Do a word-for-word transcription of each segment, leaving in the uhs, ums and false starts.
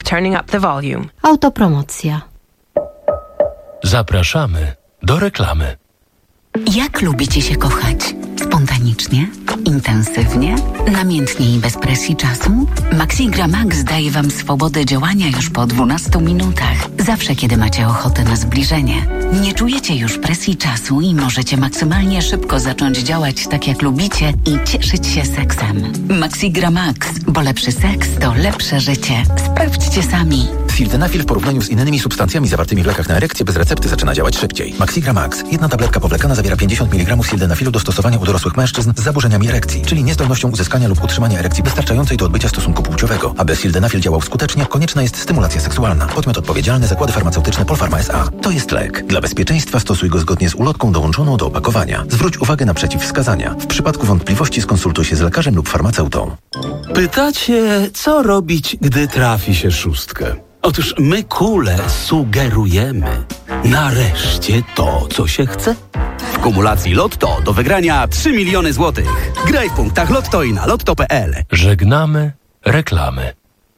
turning up the volume. Autopromocja. Zapraszamy do reklamy. Jak lubicie się kochać? Spontanicznie? Intensywnie? Namiętnie i bez presji czasu? Maxigra Max daje Wam swobodę działania już po dwunastu minutach. Zawsze, kiedy macie ochotę na zbliżenie. Nie czujecie już presji czasu i możecie maksymalnie szybko zacząć działać tak, jak lubicie i cieszyć się seksem. Maxigra Max, bo lepszy seks to lepsze życie. Sprawdźcie sami. Sildenafil w porównaniu z innymi substancjami zawartymi w lekach na erekcję bez recepty zaczyna działać szybciej. Maxigra Max. Jedna tabletka powlekana zawiera pięćdziesiąt miligramów sildenafilu do stosowania u dorosłych mężczyzn z zaburzeniami erekcji, czyli niezdolnością uzyskania lub utrzymania erekcji wystarczającej do odbycia stosunku płciowego. Aby sildenafil działał skutecznie, konieczna jest stymulacja seksualna. Podmiot odpowiedzialny: Zakłady Farmaceutyczne Polpharma S A. To jest lek. Dla bezpieczeństwa stosuj go zgodnie z ulotką dołączoną do opakowania. Zwróć uwagę na przeciwwskazania. W przypadku wątpliwości skonsultuj się z lekarzem lub farmaceutą. Pytacie, co robić, gdy trafi się szóstkę? Otóż my, kule, sugerujemy. Nareszcie to, co się chce. W kumulacji Lotto do wygrania trzy miliony złotych. Graj w punktach Lotto i na lotto kropka p l. Żegnamy reklamy.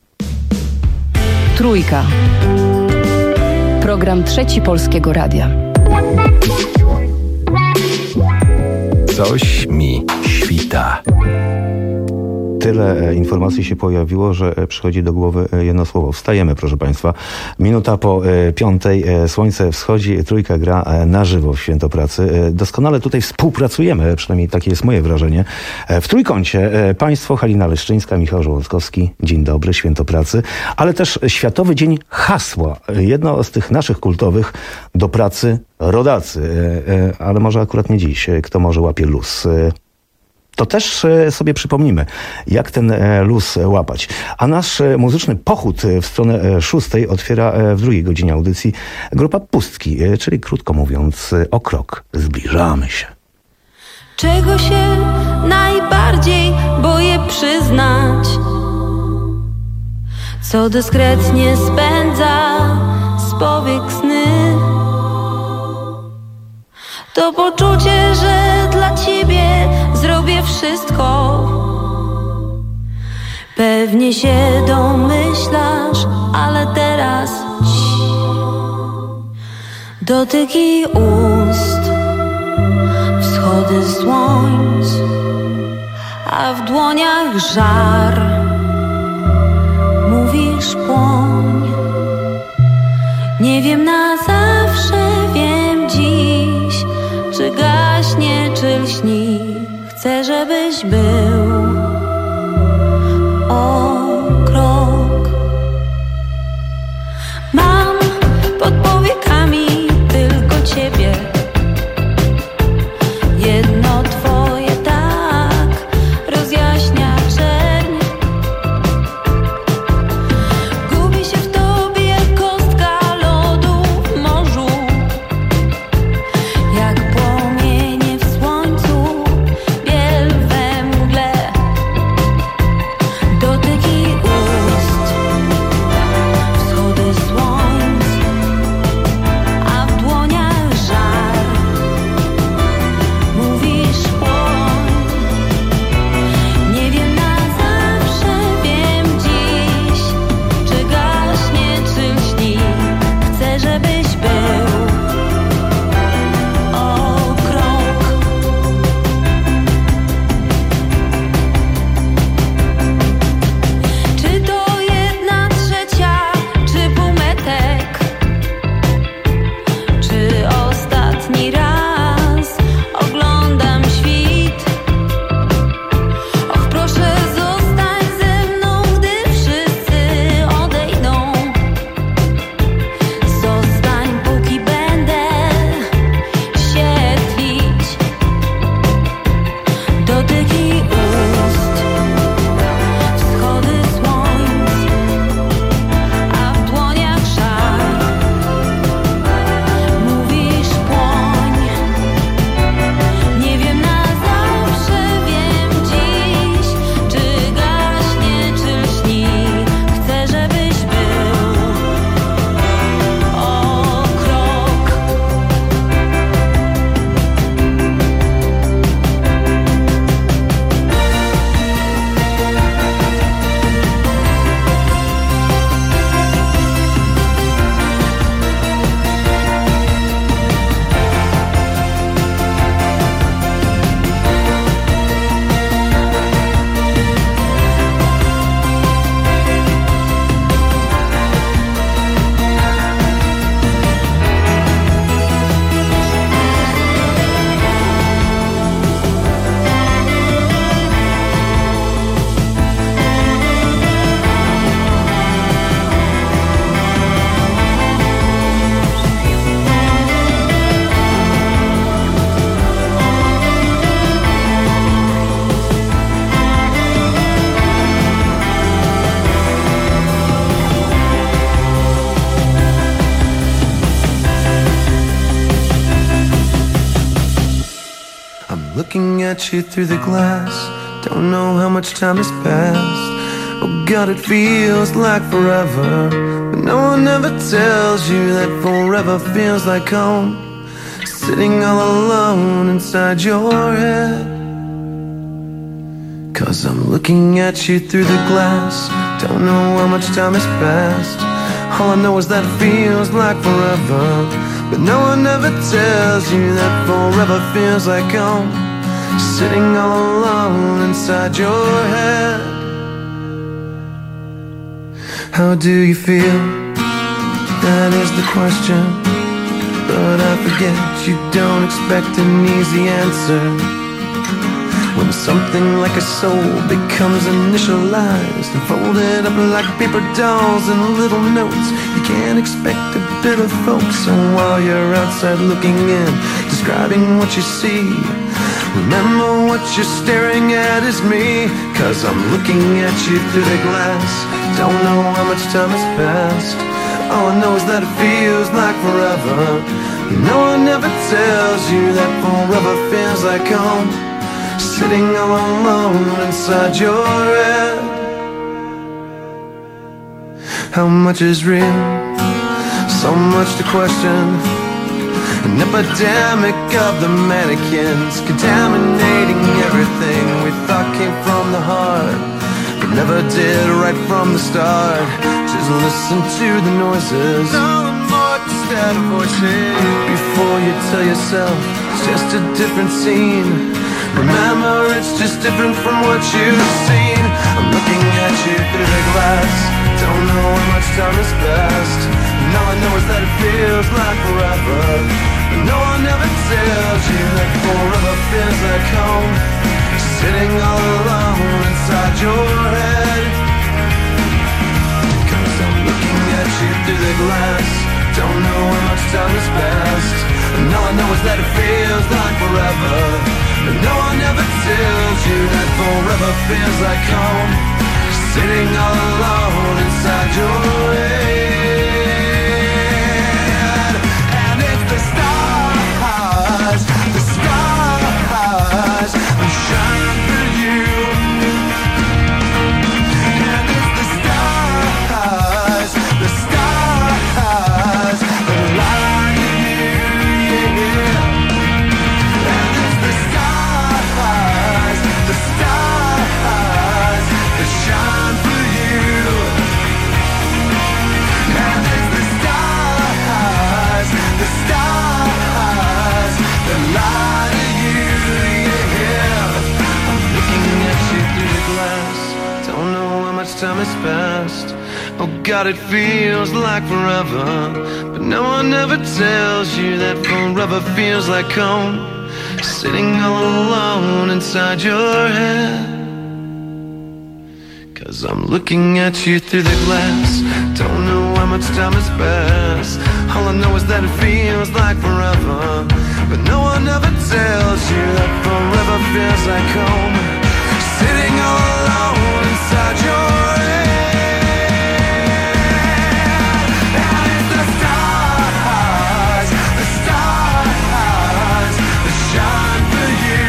Trójka. Program Trzeci Polskiego Radia. Coś mi świta. Tyle informacji się pojawiło, że przychodzi do głowy jedno słowo. Wstajemy, proszę Państwa. Minuta po piątej. Słońce wschodzi. Trójka gra na żywo w Święto Pracy. Doskonale tutaj współpracujemy, przynajmniej takie jest moje wrażenie. W Trójkącie Państwo, Halina Leszczyńska, Michał Żołądkowski. Dzień dobry, Święto Pracy. Ale też Światowy Dzień Hasła. Jedno z tych naszych kultowych: do pracy rodacy. Ale może akurat nie dziś. Kto może łapie luz? To też sobie przypomnimy, jak ten luz łapać. A nasz muzyczny pochód w stronę szóstej otwiera w drugiej godzinie audycji grupa Pustki, czyli krótko mówiąc, o krok zbliżamy się. Czego się najbardziej boję przyznać? Co dyskretnie spędza z powiek sny? To poczucie, że dla ciebie zrobię wszystko. Pewnie się domyślasz, ale teraz ci. Dotyki ust, wschody słońc, a w dłoniach żar. Mówisz płoń. Nie wiem na zawsze, wiem dziś, czy gaśnie, czy lśni. Chcę, żebyś był o krok. Mam pod powiekami tylko ciebie. Jedno twoje tak rozjaśnia czerń. at you through the glass. Don't know how much time has passed. Oh God, it feels like forever, but no one ever tells you that forever feels like home. Sitting all alone inside your head. Cause I'm looking at you through the glass. Don't know how much time has passed. All I know is that it feels like forever, but no one ever tells you that forever feels like home. Sitting all alone inside your head. How do you feel? That is the question. But I forget you don't expect an easy answer. When something like a soul becomes initialized and folded up like paper dolls and little notes, you can't expect a bit of folks. So while you're outside looking in, describing what you see, remember what you're staring at is me. Cause I'm looking at you through the glass. Don't know how much time has passed. All I know is that it feels like forever. No one ever tells you that forever feels like home. Sitting all alone inside your head. How much is real? So much to question. An epidemic of the mannequins, contaminating everything we thought came from the heart, but never did right from the start. Just listen to the noises, all the more distant voices, before you tell yourself it's just a different scene. Remember, it's just different from what you've seen. I'm looking at you through the glass. Don't know how much time has passed, and all I know is that it feels like forever. But no one ever tells you that forever feels like home. Sitting all alone inside your head. Cause I'm looking at you through the glass. Don't know how much time has passed, and all I know is that it feels like forever. But no one ever tells you that forever feels like home. Sitting all alone inside your head. And it's the stars, the stars that shine for you. And it's the stars, the stars that light you, yeah. And it's the stars, the stars that shine for you. And it's the stars, the stars that light you, yeah. I'm looking at you through the glass. Don't know how much time has passed. Oh God, it feels like forever. But no one ever tells you that forever feels like home. Sitting all alone inside your head. Cause I'm looking at you through the glass. Don't know how much time has passed. All I know is that it feels like forever. But no one ever tells you that forever feels like home. Sitting all alone inside your head. And it's the stars, the stars that shine for you,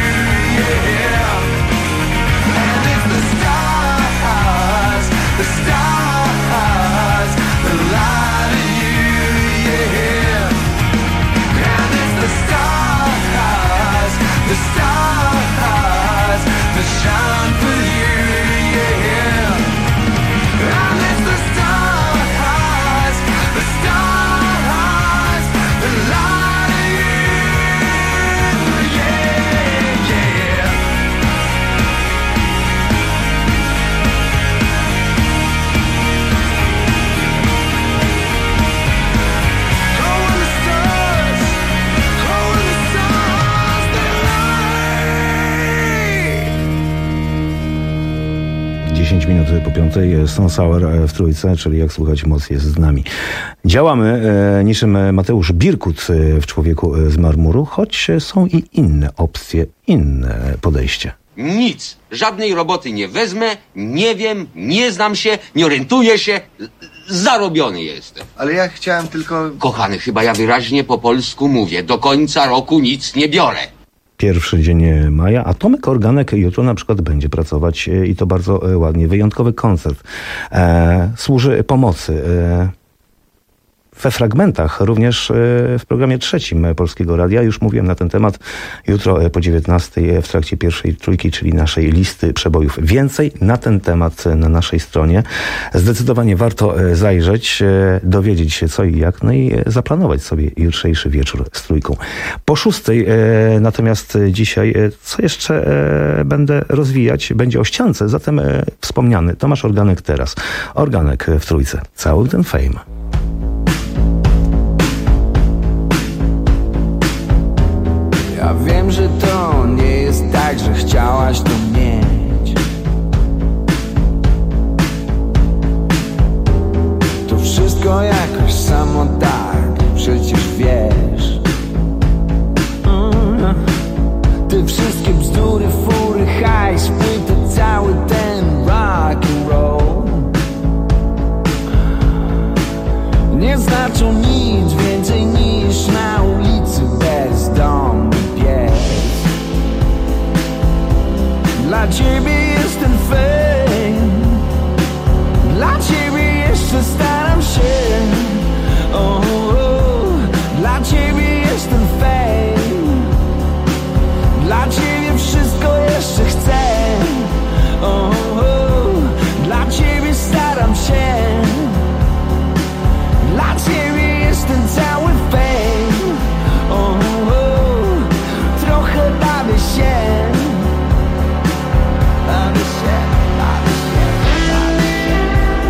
yeah. And it's the stars, the stars that light you, yeah. And it's the stars, the stars that shine for you, yeah. And it's the stars, the stars that light you, yeah, yeah. Oh, and the stars, oh, and the stars that light. dziesięć minut po piątej, Stone Sour w trójce, czyli jak słuchać, moc jest z nami. Działamy e, niczym Mateusz Birkut w Człowieku z marmuru, choć są i inne opcje, inne podejście. Nic, żadnej roboty nie wezmę, nie wiem, nie znam się, nie orientuję się, zarobiony jestem. Ale ja chciałem tylko... Kochany, chyba ja wyraźnie po polsku mówię, do końca roku nic nie biorę. pierwszy dzień maja, a Tomek Organek jutro na przykład będzie pracować e, i to bardzo e, ładnie. Wyjątkowy koncert. E, służy pomocy. E, We fragmentach, również w programie trzecim Polskiego Radia. Już mówiłem na ten temat jutro po dziewiętnastej w trakcie pierwszej trójki, czyli naszej listy przebojów. Więcej na ten temat na naszej stronie. Zdecydowanie warto zajrzeć, dowiedzieć się co i jak, no i zaplanować sobie jutrzejszy wieczór z trójką. Po szóstej natomiast dzisiaj, co jeszcze będę rozwijać, będzie o ściance, zatem wspomniany Tomasz Organek teraz. Organek w trójce. Cały ten fame. Ja wiem, że to nie jest tak, że chciałaś to mieć. To wszystko jakoś samo tak, przecież wiesz. mm. Te wszystkie bzdury, fury, hajs, płyty, cały ten rock and roll nie znaczą nic więcej niż na ulicy bezdomny pies. Dla ciebie jest ten fame, dla ciebie jeszcze staram się. Oh, oh. Dla ciebie jest ten fame, dla ciebie wszystko jeszcze chcę. Oh, oh. Dla ciebie staram się, dla ciebie jest ten cały fame. Oh, oh. Trochę bawię się, bawię się, bawię się, bawię się.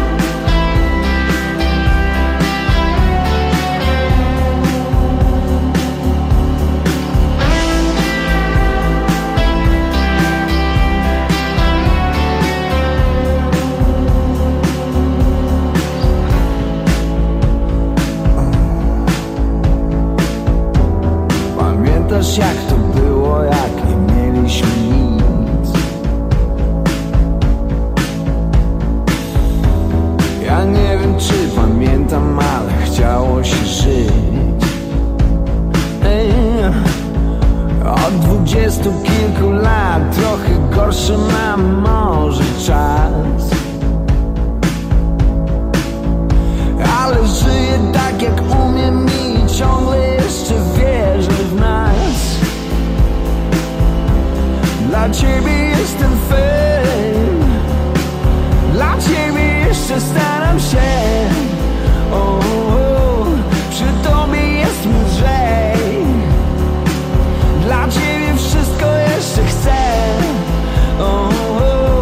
Pamiętasz jak to było, jak nie mieliśmy nic? Ja nie wiem czy pamiętam, ale chciało się żyć. Ej, od dwudziestu kilku lat trochę gorszy mam może czas, ale żyję tak jak umiem i ciągle jeszcze wierzę w nas. Dla ciebie jest ten fame, dla ciebie jeszcze staram się. Oh, oh. Przy tobie jest mi lżej, dla ciebie wszystko jeszcze chcę. Oh, oh.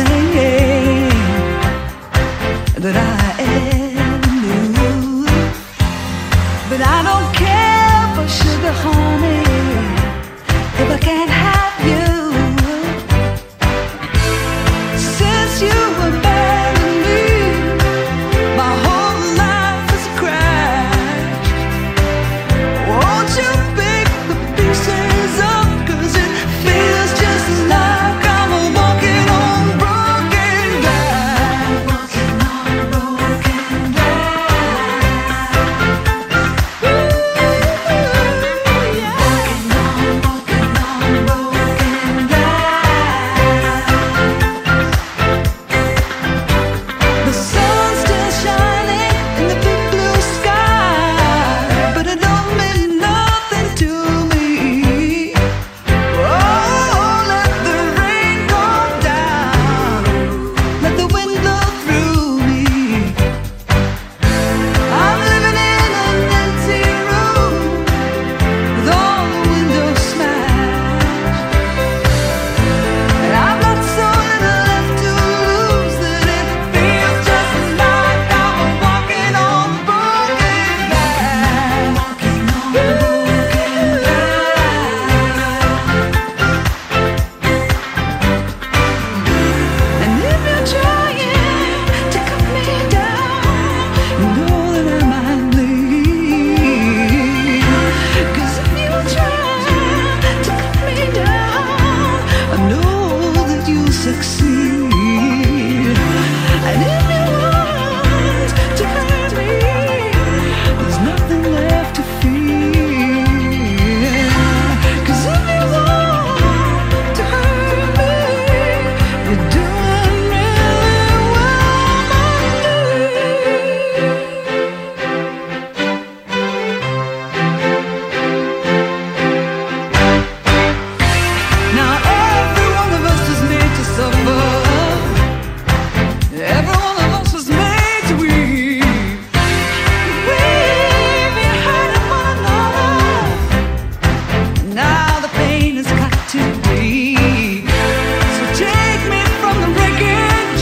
everything that I ever knew. But I don't care for sugar, honey, if I can't have you. Since you were married me, my whole life is a crash. Won't you pick the pieces up, 'cause it feels just like I'm walking on broken glass. Walking on broken glass. Ooh, yeah. Walking on, walking on broken glass. The sun's still shining in the big blue sky, but it don't mean nothing to me. Oh, let the rain come down, let the wind blow through me. I'm living in an empty room with all the windows smashed, and I've got so little left to lose that it feels just like I'm walking on broken glass. Walking on broken glass. And if you're trying to cut me down, you know that I might bleed. 'Cause if you try to cut me down, I know that you'll succeed. And if you want to hurt me, there's nothing left to fear. 'Cause if you want to hurt me, you're doing really well, my dear. Now every one of us is made to suffer. Every one of us is made to weep. We've been hurting one another. Now the pain has got too deep. So take me from the wreckage,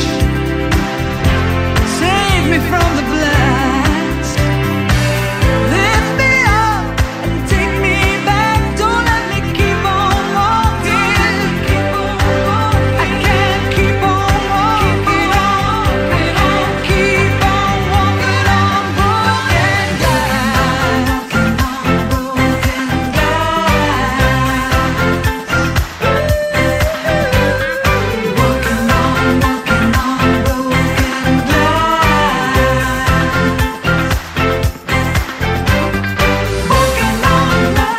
save me from the blast. Lift me up and take me back. Don't let me keep on walking. Keep on walking. I can't keep on walking on. Keep on walking on broken glass. Walking on broken glass. Walking on, walking on broken glass. Walking on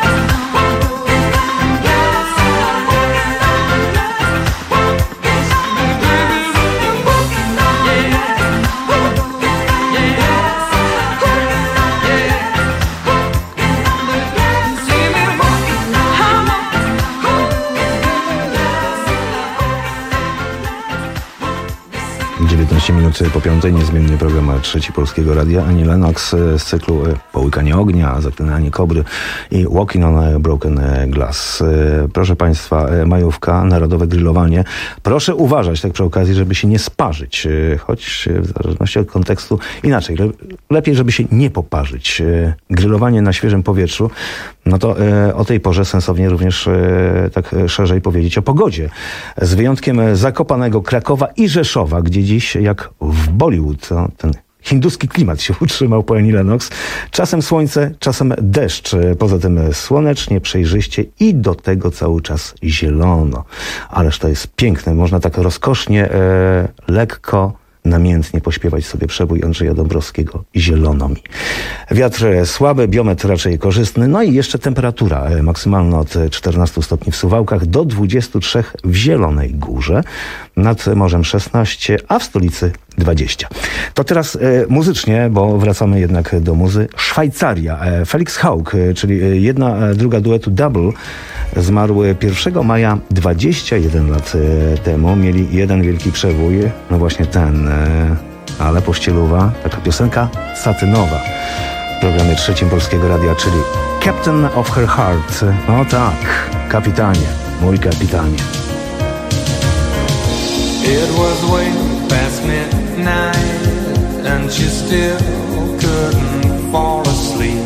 dziewiętnaście minut po piątej, niezmiennie program Trzeci Polskiego Radia. Annie Lennox z cyklu Połykanie ognia, Zaklinanie kobry i Walking on Broken Glass. Proszę Państwa, majówka, narodowe grillowanie. Proszę uważać tak przy okazji, żeby się nie sparzyć, choć w zależności od kontekstu inaczej. Le- lepiej, żeby się nie poparzyć. Grillowanie na świeżym powietrzu, no to e, o tej porze sensownie również e, tak szerzej powiedzieć o pogodzie. Z wyjątkiem Zakopanego, Krakowa i Rzeszowa, gdzie dziś jak w Bollywood, no, ten hinduski klimat się utrzymał po Annie Lennox. Czasem słońce, czasem deszcz. Poza tym słonecznie, przejrzyście i do tego cały czas zielono. Ależ to jest piękne. Można tak rozkosznie, e, lekko, namiętnie pośpiewać sobie przebój Andrzeja Dąbrowskiego Zielono mi. Wiatr słaby, biometr raczej korzystny, no i jeszcze temperatura maksymalna od czternastu stopni w Suwałkach do dwudziestu trzech w Zielonej Górze, nad morzem szesnaście, a w stolicy dwadzieścia. To teraz e, muzycznie, bo wracamy jednak do muzy. Szwajcaria. E, Felix Haug, e, czyli jedna, e, druga duetu Double, zmarł pierwszego maja dwadzieścia jeden lat e, temu. Mieli jeden wielki przebój, no właśnie ten, e, ale pościeluwa, taka piosenka satynowa w programie Trzecim Polskiego Radia, czyli Captain of Her Heart. No tak, kapitanie, mój kapitanie. It was way past midnight and she still couldn't fall asleep.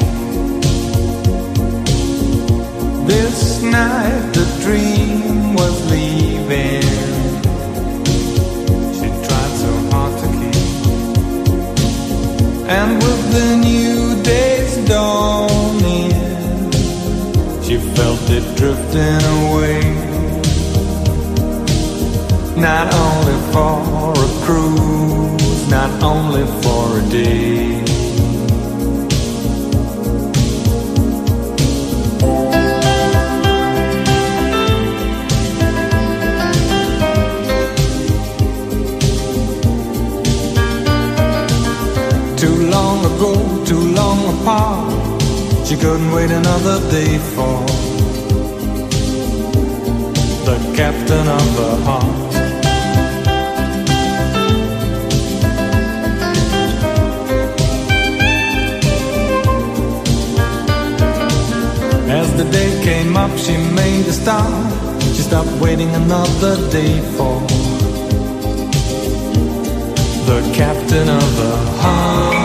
This night the dream was leaving. She tried so hard to keep. And with the new day's dawning, she felt it drifting away. Not only for a cruise, not only for a day. Too long ago, too long apart, she couldn't wait another day for the captain of her heart. As the day came up, she made a start. She stopped waiting another day for the captain of the heart.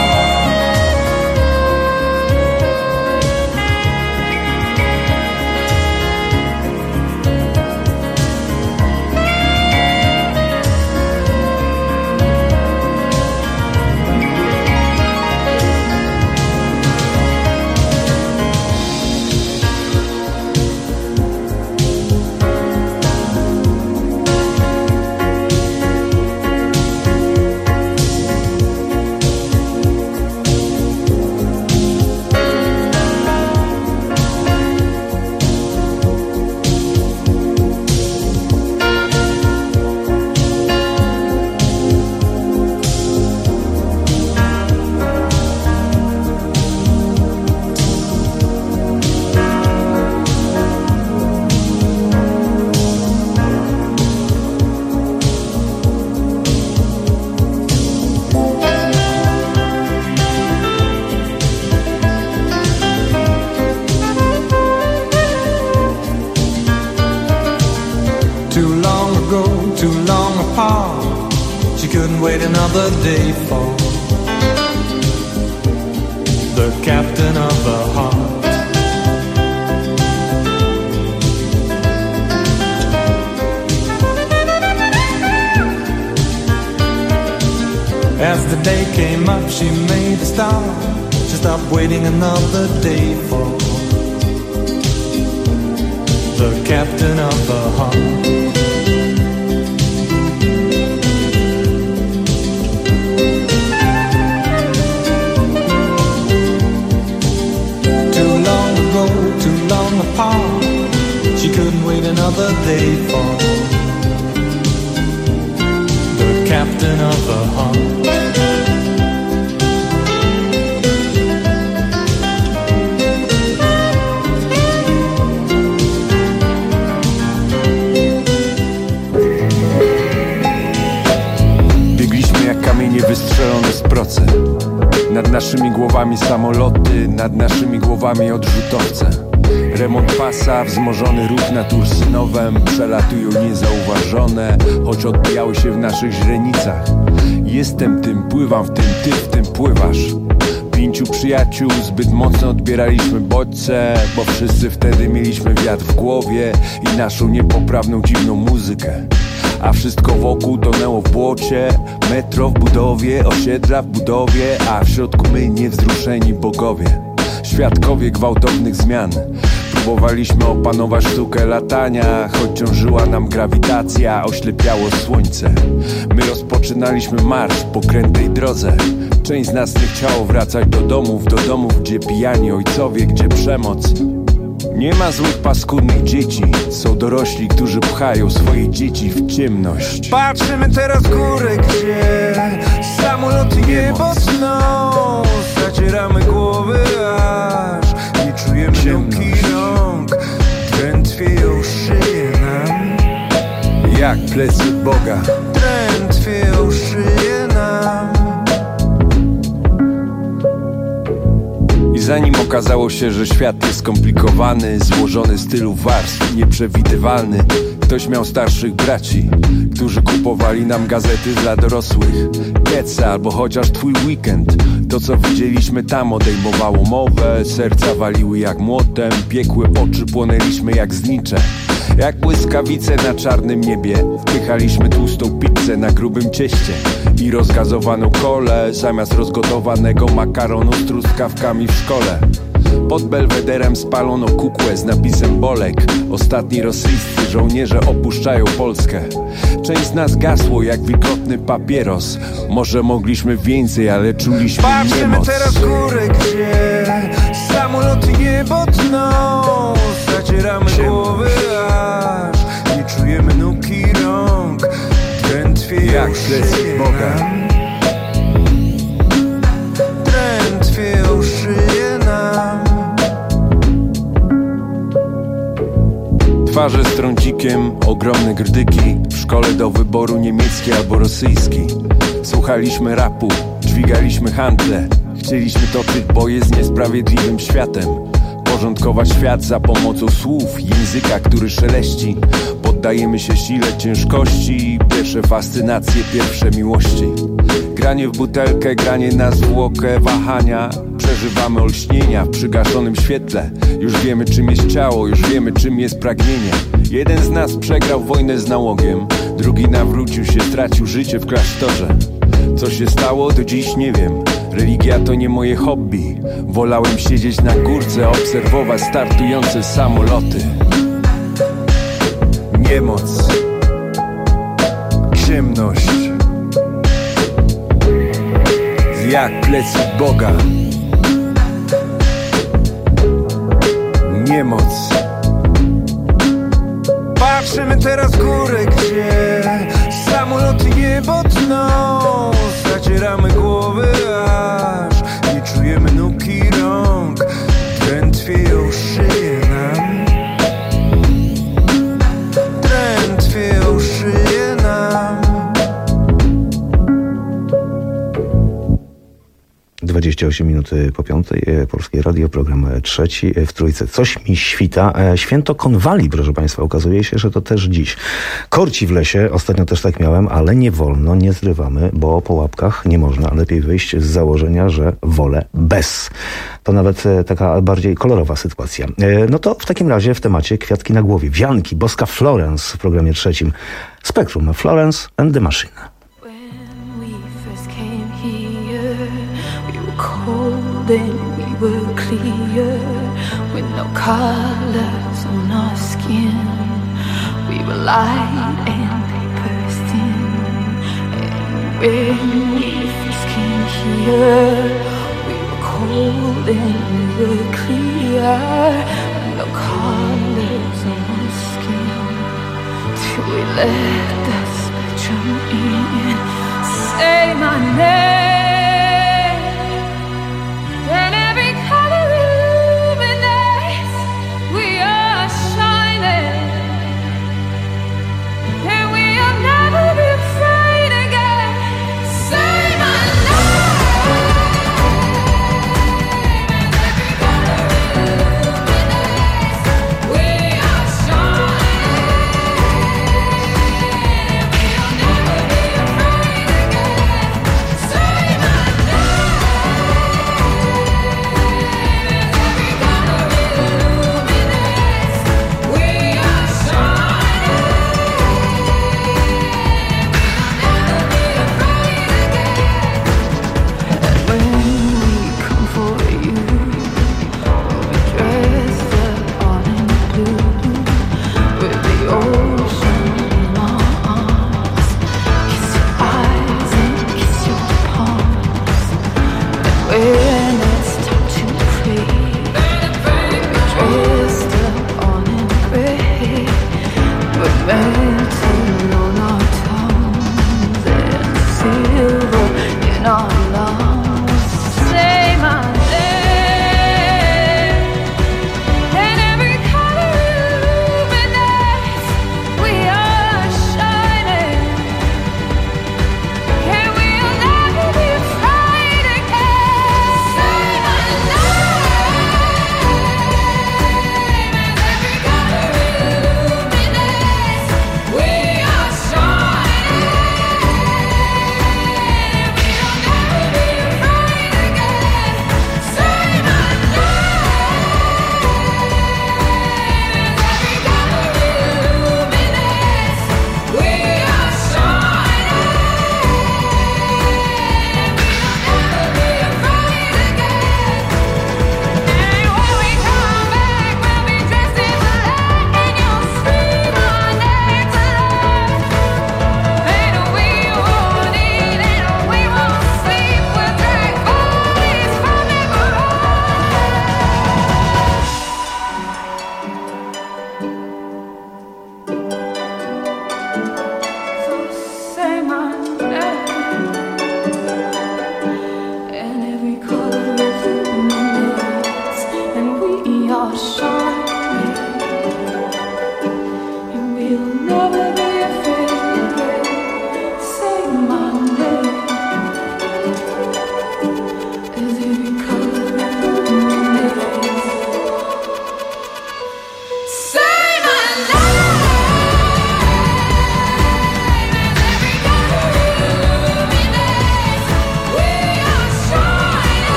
Wait another day for the captain of the heart. As the day came up, she made a start. She stopped waiting another day for the captain of the heart. Too long apart, she couldn't wait another day for the captain of her heart. Biegliśmy jak kamienie wystrzelone z procy. Nad naszymi głowami samoloty, nad naszymi głowami odrzutowce. Remont pasa, wzmożony ruch nad Ursynowem, przelatują niezauważone, choć odbijały się w naszych źrenicach. Jestem tym, pływam w tym, ty w tym pływasz. Pięciu przyjaciół, zbyt mocno odbieraliśmy bodźce, bo wszyscy wtedy mieliśmy wiatr w głowie i naszą niepoprawną, dziwną muzykę. A wszystko wokół tonęło w błocie. Metro w budowie, osiedla w budowie, a w środku my niewzruszeni bogowie, świadkowie gwałtownych zmian. Próbowaliśmy opanować sztukę latania, choć ciążyła nam grawitacja, oślepiało słońce. My rozpoczynaliśmy marsz po krętej drodze. Część z nas nie chciało wracać do domów, do domów, gdzie pijani ojcowie, gdzie przemoc. Nie ma złych, paskudnych dzieci. Są dorośli, którzy pchają swoje dzieci w ciemność. Patrzymy teraz w górę, gdzie samoloty niebo sną. Zacieramy głowy, aż nie czujemy ciemności rąk. Drętwieją szyje nam jak plecy Boga. Drętwieją szyje nam. I zanim okazało się, że świat jest skomplikowany, złożony z tylu warstw, nieprzewidywalny, ktoś miał starszych braci, którzy kupowali nam gazety dla dorosłych. Getsa albo chociaż Twój weekend. To co widzieliśmy tam odejmowało mowę. Serca waliły jak młotem, piekły oczy, płonęliśmy jak znicze. Jak błyskawice na czarnym niebie. Wpychaliśmy tłustą pizzę na grubym cieście i rozgazowaną kolę zamiast rozgotowanego makaronu z truskawkami w szkole. Pod Belwederem spalono kukłę z napisem Bolek. Ostatni rosyjscy żołnierze opuszczają Polskę. Część z nas gasło jak wilgotny papieros. Może mogliśmy więcej, ale czuliśmy Patrzymy niemoc. teraz w górę, gdzie samoloty niebo tną. Zacieramy głowy aż nie czujemy nóg i rąk. Drętwieją Jak plecy Boga. Drętwieją szyję nam. Twarze z trącikiem, ogromne grdyki. W szkole do wyboru niemiecki albo rosyjski. Słuchaliśmy rapu, dźwigaliśmy handle. Chcieliśmy toczyć boje z niesprawiedliwym światem. Porządkować świat za pomocą słów, języka, który szeleści. Poddajemy się sile ciężkości. Pierwsze fascynacje, pierwsze miłości. Granie w butelkę, granie na zwłokę, wahania. Przeżywamy olśnienia w przygaszonym świetle. Już wiemy czym jest ciało, już wiemy czym jest pragnienie. Jeden z nas przegrał wojnę z nałogiem. Drugi nawrócił się, stracił życie w klasztorze. Co się stało, do dziś nie wiem. Religia to nie moje hobby. Wolałem siedzieć na górce, obserwować startujące samoloty. Niemoc. Ciemność. Jak plecy Boga. Niemoc. Patrzymy teraz w górę, gdzie samoloty niebo tną. Zacieramy głowy aż nie czujemy nóg i rąk. Drętwieją szyję nam. Drętwieją szyję nam. dwadzieścia osiem minut po piątej, Polskie Radio, program trzeci w Trójce. Coś mi świta. Święto Konwali, proszę Państwa. Okazuje się, że to też dziś. Korci w lesie, ostatnio też tak miałem, ale nie wolno, nie zrywamy, bo po łapkach nie można. Lepiej wyjść z założenia, że wolę bez. To nawet taka bardziej kolorowa sytuacja. No to w takim razie w temacie kwiatki na głowie. Wianki, boska Florence w programie trzecim. Spektrum, Florence and the Machine. Then we were clear, with no colors on our skin. We were light and they burst in. And when we first came here, we were cold and we were clear, with no colors on our skin. Till we let the spectrum in. Say my name.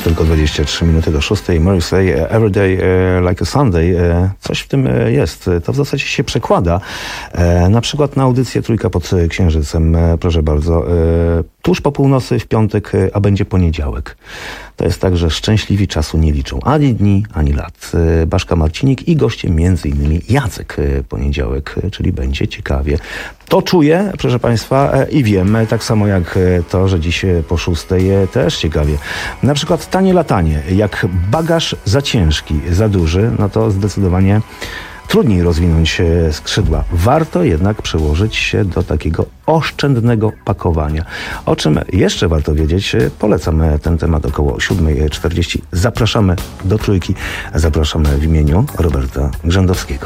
tylko dwadzieścia trzy minuty do szóstej. Morrissey, Everyday Like a Sunday. Coś w tym jest. To w zasadzie się przekłada. Na przykład na audycję Trójka pod Księżycem. Proszę bardzo. Tuż po północy w piątek, a będzie poniedziałek. To jest tak, że szczęśliwi czasu nie liczą ani dni, ani lat. Baszka Marcinik i gościem między innymi Jacek Poniedziałek, czyli będzie ciekawie. To czuję, proszę Państwa, i wiem, tak samo jak to, że dziś po szóstej też ciekawie. Na przykład tanie latanie. Jak bagaż za ciężki, za duży, no to zdecydowanie trudniej rozwinąć skrzydła. Warto jednak przełożyć się do takiego oszczędnego pakowania. O czym jeszcze warto wiedzieć? Polecam ten temat około siódma czterdzieści. Zapraszamy do Trójki. Zapraszamy w imieniu Roberta Grzędowskiego.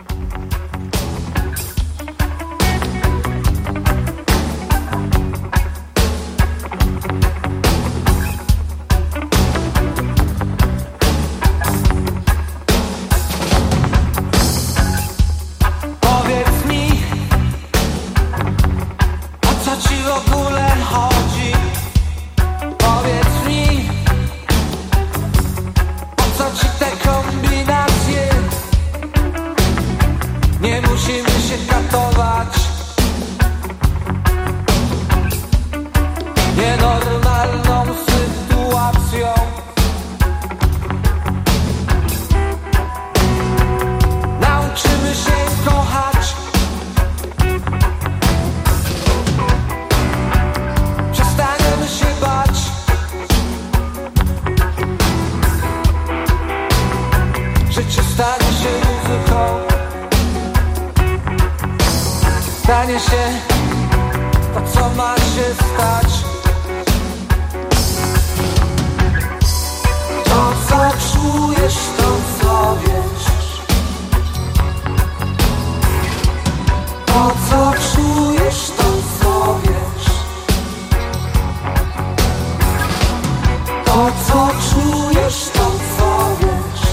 Stanie się to, co ma się stać. To, co czujesz, to, co wiesz. To, co czujesz, to, co wiesz. To, co czujesz, to, co wiesz.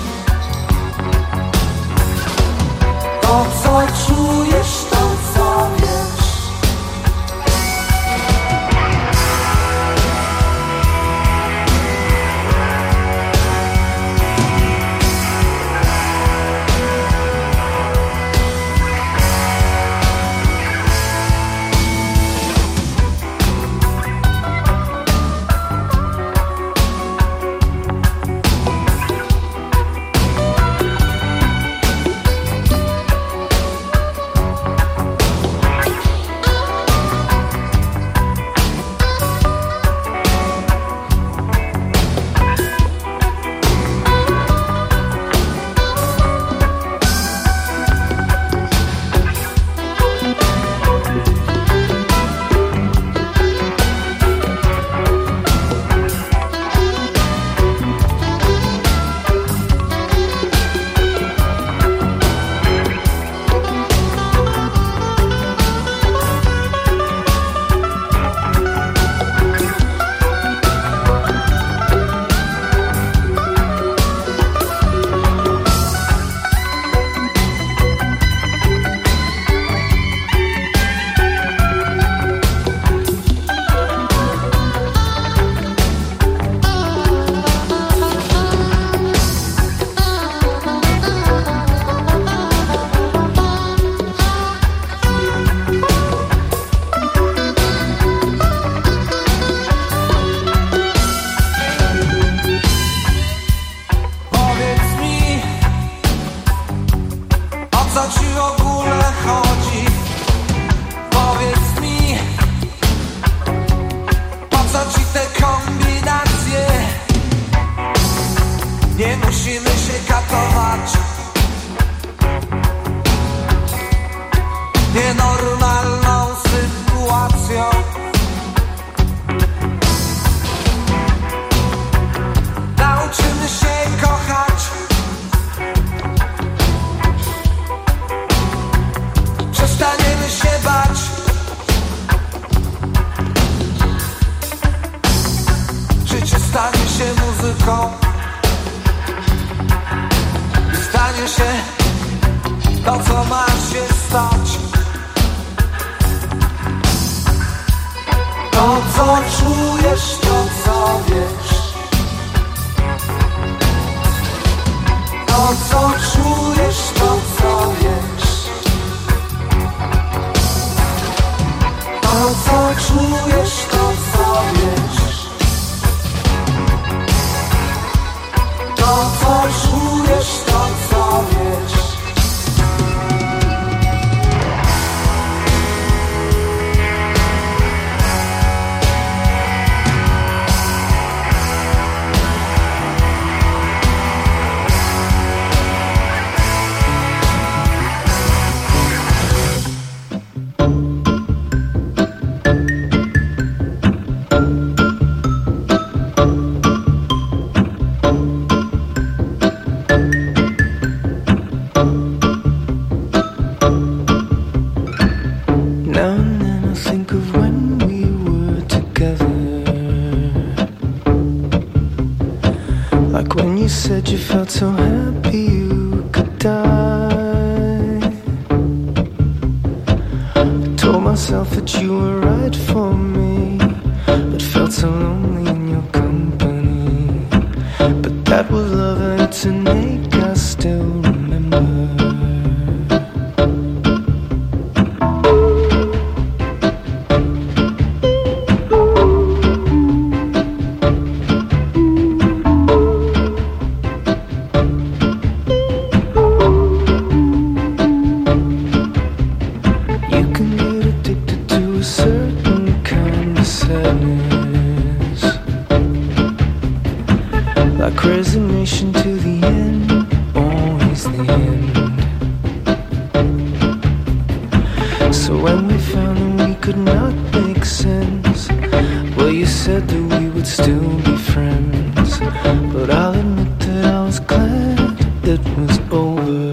To, co czujesz, to, co wiesz. myself that you were right for me, but felt so lonely in your company. But that was love and it's an ache I still remember. Resignation to the end, always the end. So when we found that we could not make sense, well, you said that we would still be friends. But I'll admit that I was glad it was over.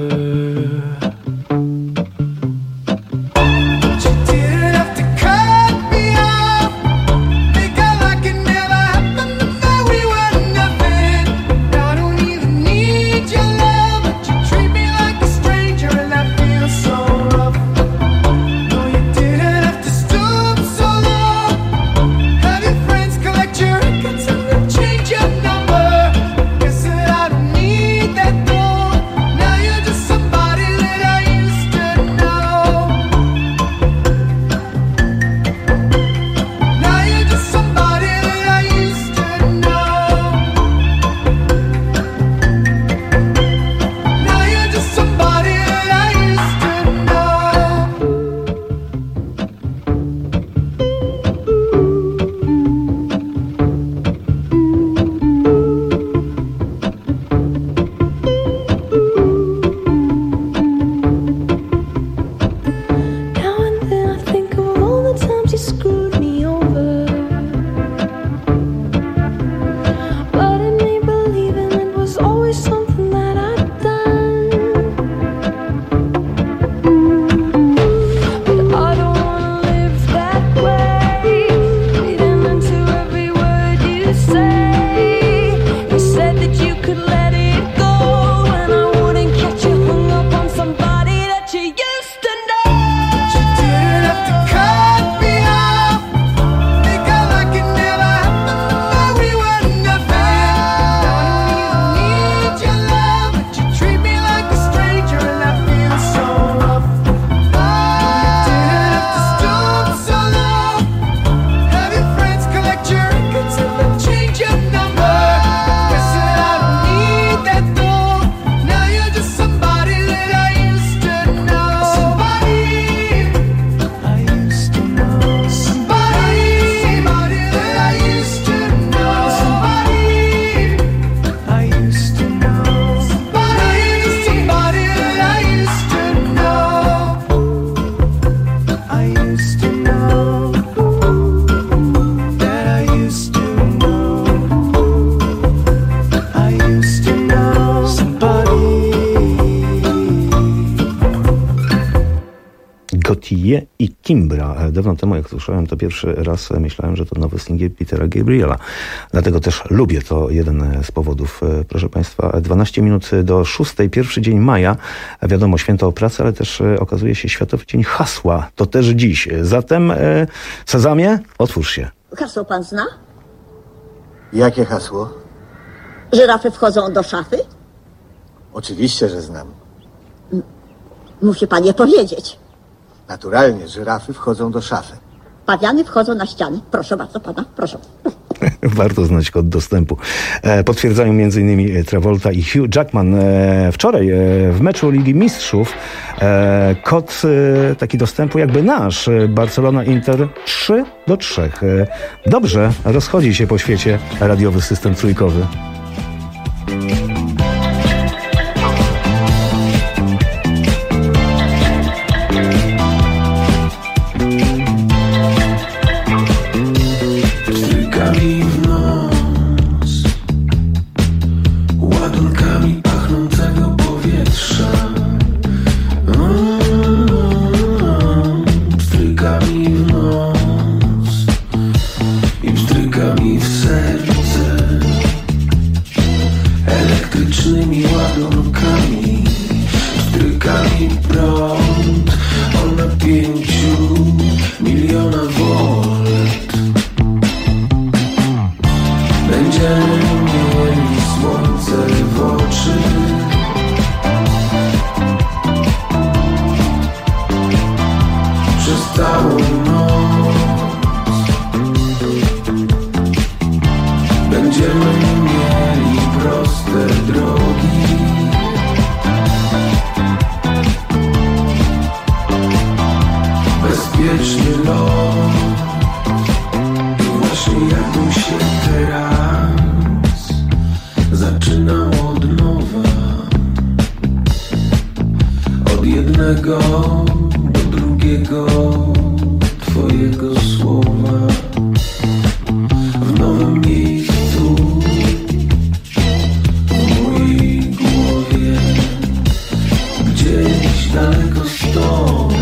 I Kimbra. Dawno temu, jak słyszałem to pierwszy raz, myślałem, że to nowy singiel Petera Gabriela. Dlatego też lubię to, jeden z powodów. Proszę Państwa, dwanaście minut do szóstej, pierwszy dzień maja. Wiadomo, święto pracy, ale też okazuje się Światowy Dzień Hasła. To też dziś. Zatem, Sezamie, otwórz się. Hasło pan zna? Jakie hasło? Żyrafy wchodzą do szafy? Oczywiście, że znam. Musi pan je powiedzieć. Naturalnie, żyrafy wchodzą do szafy. Pawiany wchodzą na ściany. Proszę bardzo pana, proszę. Warto znać kod dostępu. E, potwierdzają między innymi Travolta i Hugh Jackman. E, wczoraj e, w meczu Ligi Mistrzów e, kod e, taki dostępu jakby nasz. Barcelona Inter trzy do trzech. E, dobrze, rozchodzi się po świecie radiowy system trójkowy. I wstryka mi w serce. całą noc. Będziemy mieli proste drogi, bezpieczny lot. Właśnie jakbym się teraz zaczynał od nowa, od jednego do drugiego twojego słowa, w nowym miejscu, w mojej głowie, gdzieś daleko stąd.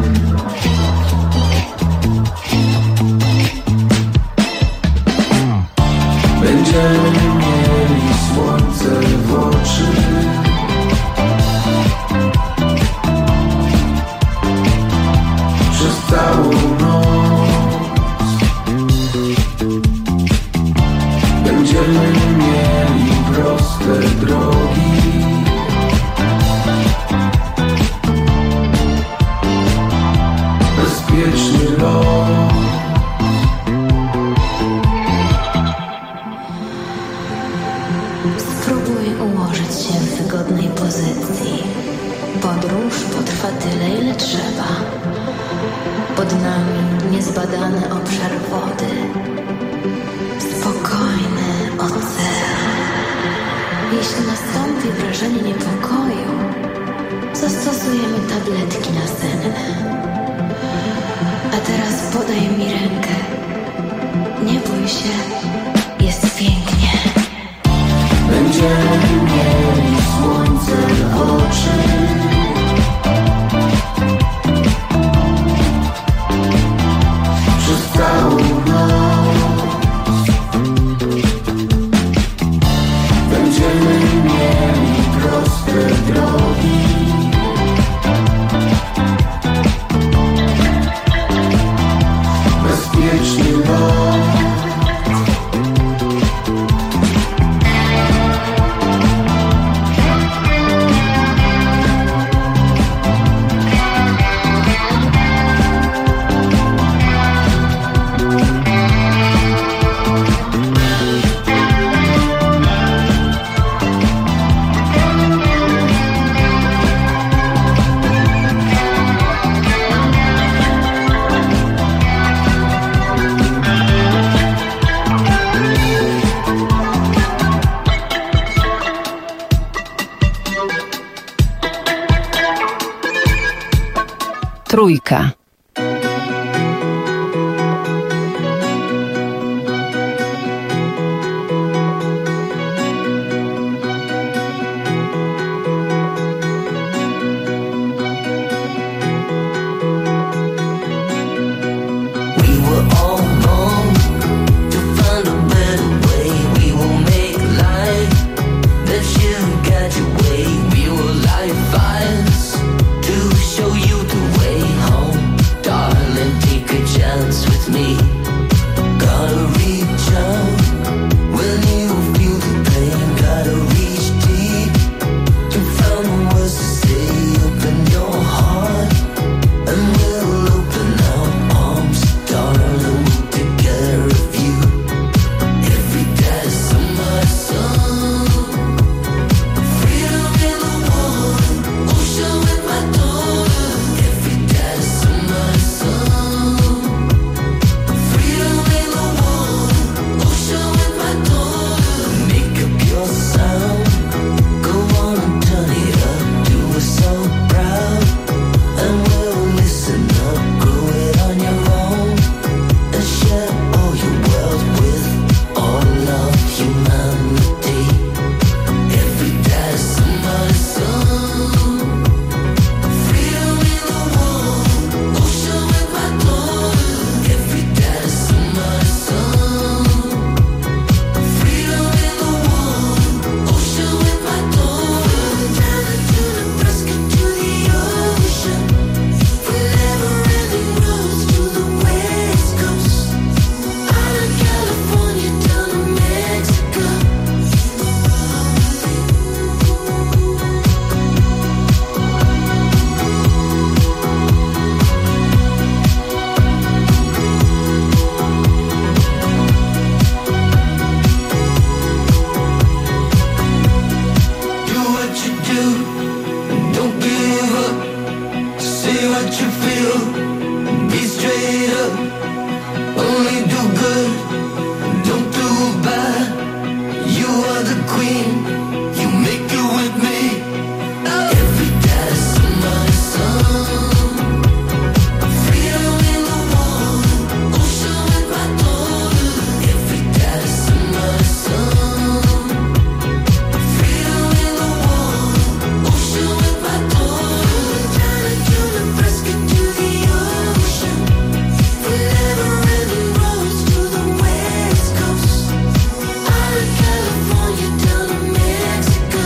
Będziemy mieli słońce w oczy, przez całą noc. Będziemy mieli proste drogi, bezpieczny lot. Spróbuj ułożyć się w wygodnej pozycji. Podróż potrwa tyle, ile trzeba. Pod nami niezbadany obszar wody, spokojny ocean. Jeśli nastąpi wrażenie niepokoju, zastosujemy tabletki nasenne. A teraz podaj mi rękę. Nie bój się, jest pięknie. Będziemy mieli słońce w oczy, przez całą noc. Będziemy mieli proste drogi, bezpieczny lot. Trójka. Show you the way home. you feel. Be straight up, only do good, don't do bad. You are the queen, you make it with me. Every day's my song. Freedom in the water, ocean with my daughter. Every day's my song. Freedom in the water, ocean with my daughter. Down into Nebraska to the ocean. From never-ending roads to the West Coast. Out of California down to Mexico.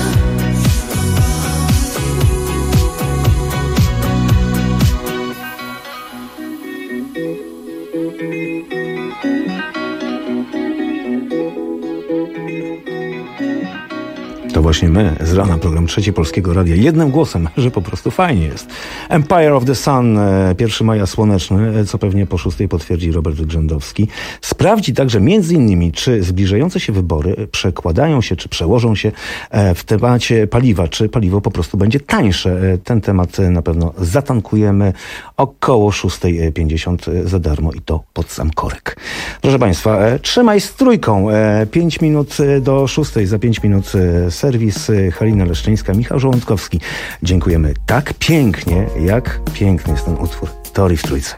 To właśnie my z rana, program Trzeci Polskiego Radia, jednym głosem, że po prostu fajnie jest. Empire of the Sun, e, pierwszego maja słoneczny, e, co pewnie po szóstej potwierdzi Robert Grzędowski. Sprawdzi także między innymi, czy zbliżające się wybory przekładają się, czy przełożą się e, w temacie paliwa, czy paliwo po prostu będzie tańsze. E, ten temat e, na pewno zatankujemy około szóstej pięćdziesiąt e, za darmo i to pod sam korek. Proszę Państwa, e, trzymaj z trójką. E, pięć minut do szóstej, za pięć minut e, serwis. Halina Leszczyńska, Michał Żołądkowski. Dziękujemy tak pięknie, jak piękny jest ten utwór Teorii w Trójce.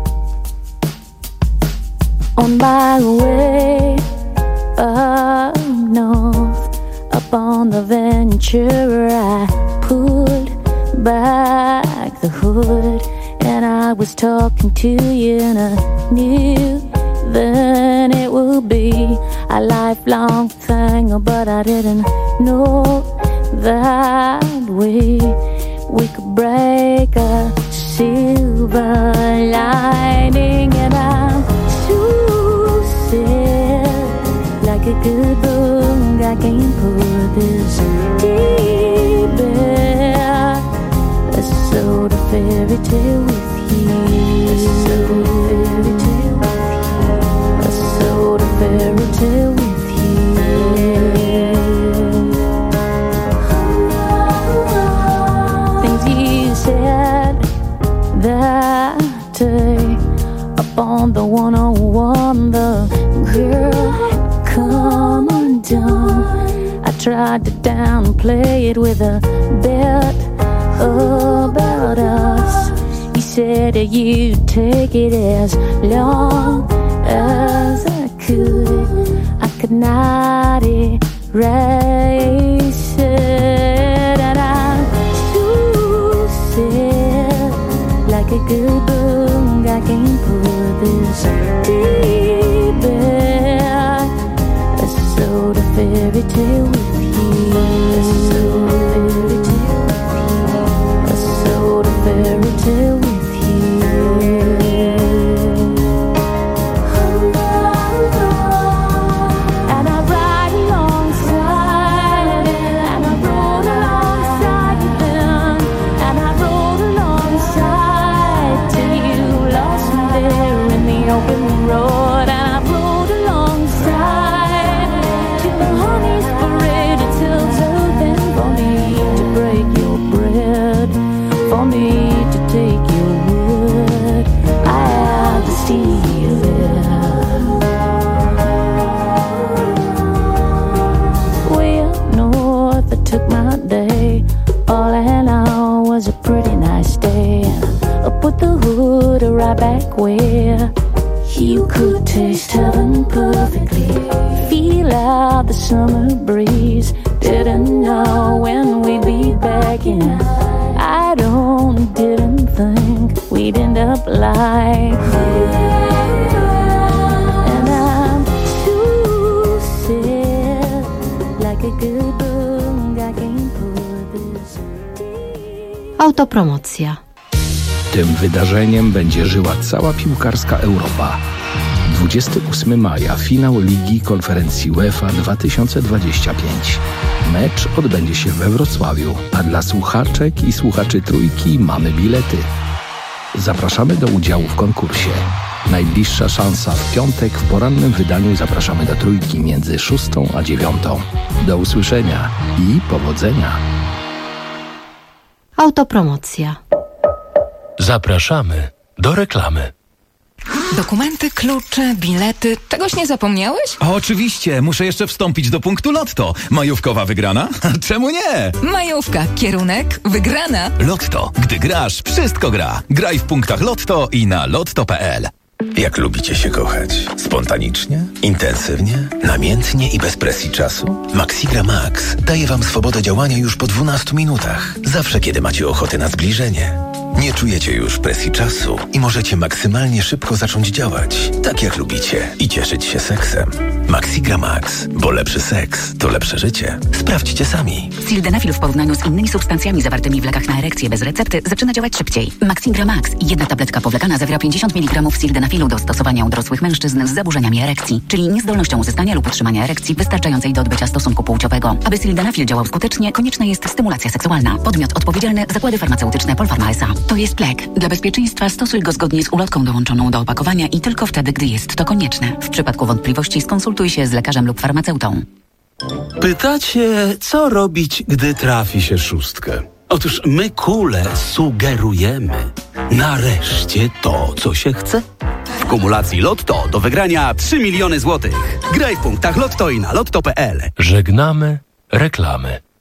On my way up north, up on the Ventura, I pulled back the hood and I was talking to you and I knew then it would be a lifelong thing, but I didn't know that we we could break a silver lining. And I'm too sad, like a good book, I can't put this deep in a sort of fairy tale with you. A sort of fairy tale with you. A sort of fairy tale with you. That day up on the one oh one, the girl had come undone. I tried to downplay it with a bet about us. You said that you'd take it as long as I could. I could not erase it, and I'm too sad, like a good book, I can't put this deep back. A sort of fairy tale with you. A sort of fairy tale with you. A sort of fairy tale with you. And I ride alongside it, and I rode alongside them, and I rode alongside till you lost me there in the open road. And I rode alongside till the honey's parade. It tells her then for me to break your bread, for me to take your wood. I have to steal it. Way up north, I took my day. All in all was a pretty nice day. I put the hood right back where you could taste heaven perfectly. Feel out the summer breeze. Didn't know when we'd be back in. I don't, didn't think we'd end up like this. And I'm too sad, like a good book, I can't put this. Autopromocja. Tym wydarzeniem będzie żyła cała piłkarska Europa. dwudziestego ósmego maja finał Ligi Konferencji UEFA dwa tysiące dwudziesty piąty. Mecz odbędzie się we Wrocławiu, a dla słuchaczek i słuchaczy Trójki mamy bilety. Zapraszamy do udziału w konkursie. Najbliższa szansa w piątek w porannym wydaniu zapraszamy do Trójki między szóstą a dziewiątą. Do usłyszenia i powodzenia. Autopromocja. Zapraszamy do reklamy. Dokumenty, klucze, bilety. Czegoś nie zapomniałeś? Oczywiście, muszę jeszcze wstąpić do punktu Lotto. Majówkowa wygrana? Czemu nie? Majówka, kierunek, wygrana. Lotto. Gdy grasz, wszystko gra. Graj w punktach Lotto i na lotto kropka p l. Jak lubicie się kochać? Spontanicznie? Intensywnie? Namiętnie i bez presji czasu? Maxigra Max daje wam swobodę działania już po dwunastu minutach. Zawsze, kiedy macie ochotę na zbliżenie. Nie czujecie już presji czasu i możecie maksymalnie szybko zacząć działać, tak jak lubicie, i cieszyć się seksem. Maxigra Max, bo lepszy seks to lepsze życie. Sprawdźcie sami. Sildenafil w porównaniu z innymi substancjami zawartymi w lekach na erekcję bez recepty zaczyna działać szybciej. Maxigra Max, jedna tabletka powlekana, zawiera pięćdziesiąt miligramów sildenafilu do stosowania u dorosłych mężczyzn z zaburzeniami erekcji, czyli niezdolnością uzyskania lub utrzymania erekcji wystarczającej do odbycia stosunku płciowego. Aby sildenafil działał skutecznie, konieczna jest stymulacja seksualna. Podmiot odpowiedzialny: Zakłady Farmaceutyczne Polpharma S A. To jest lek. Dla bezpieczeństwa stosuj go zgodnie z ulotką dołączoną do opakowania i tylko wtedy, gdy jest to konieczne. W przypadku wątpliwości skonsultuj się z lekarzem lub farmaceutą. Pytacie, co robić, gdy trafi się szóstkę? Otóż my, kule, sugerujemy. Nareszcie to, co się chce. W kumulacji Lotto do wygrania trzy miliony złotych. Graj w punktach Lotto i na lotto kropka p l. Żegnamy reklamy.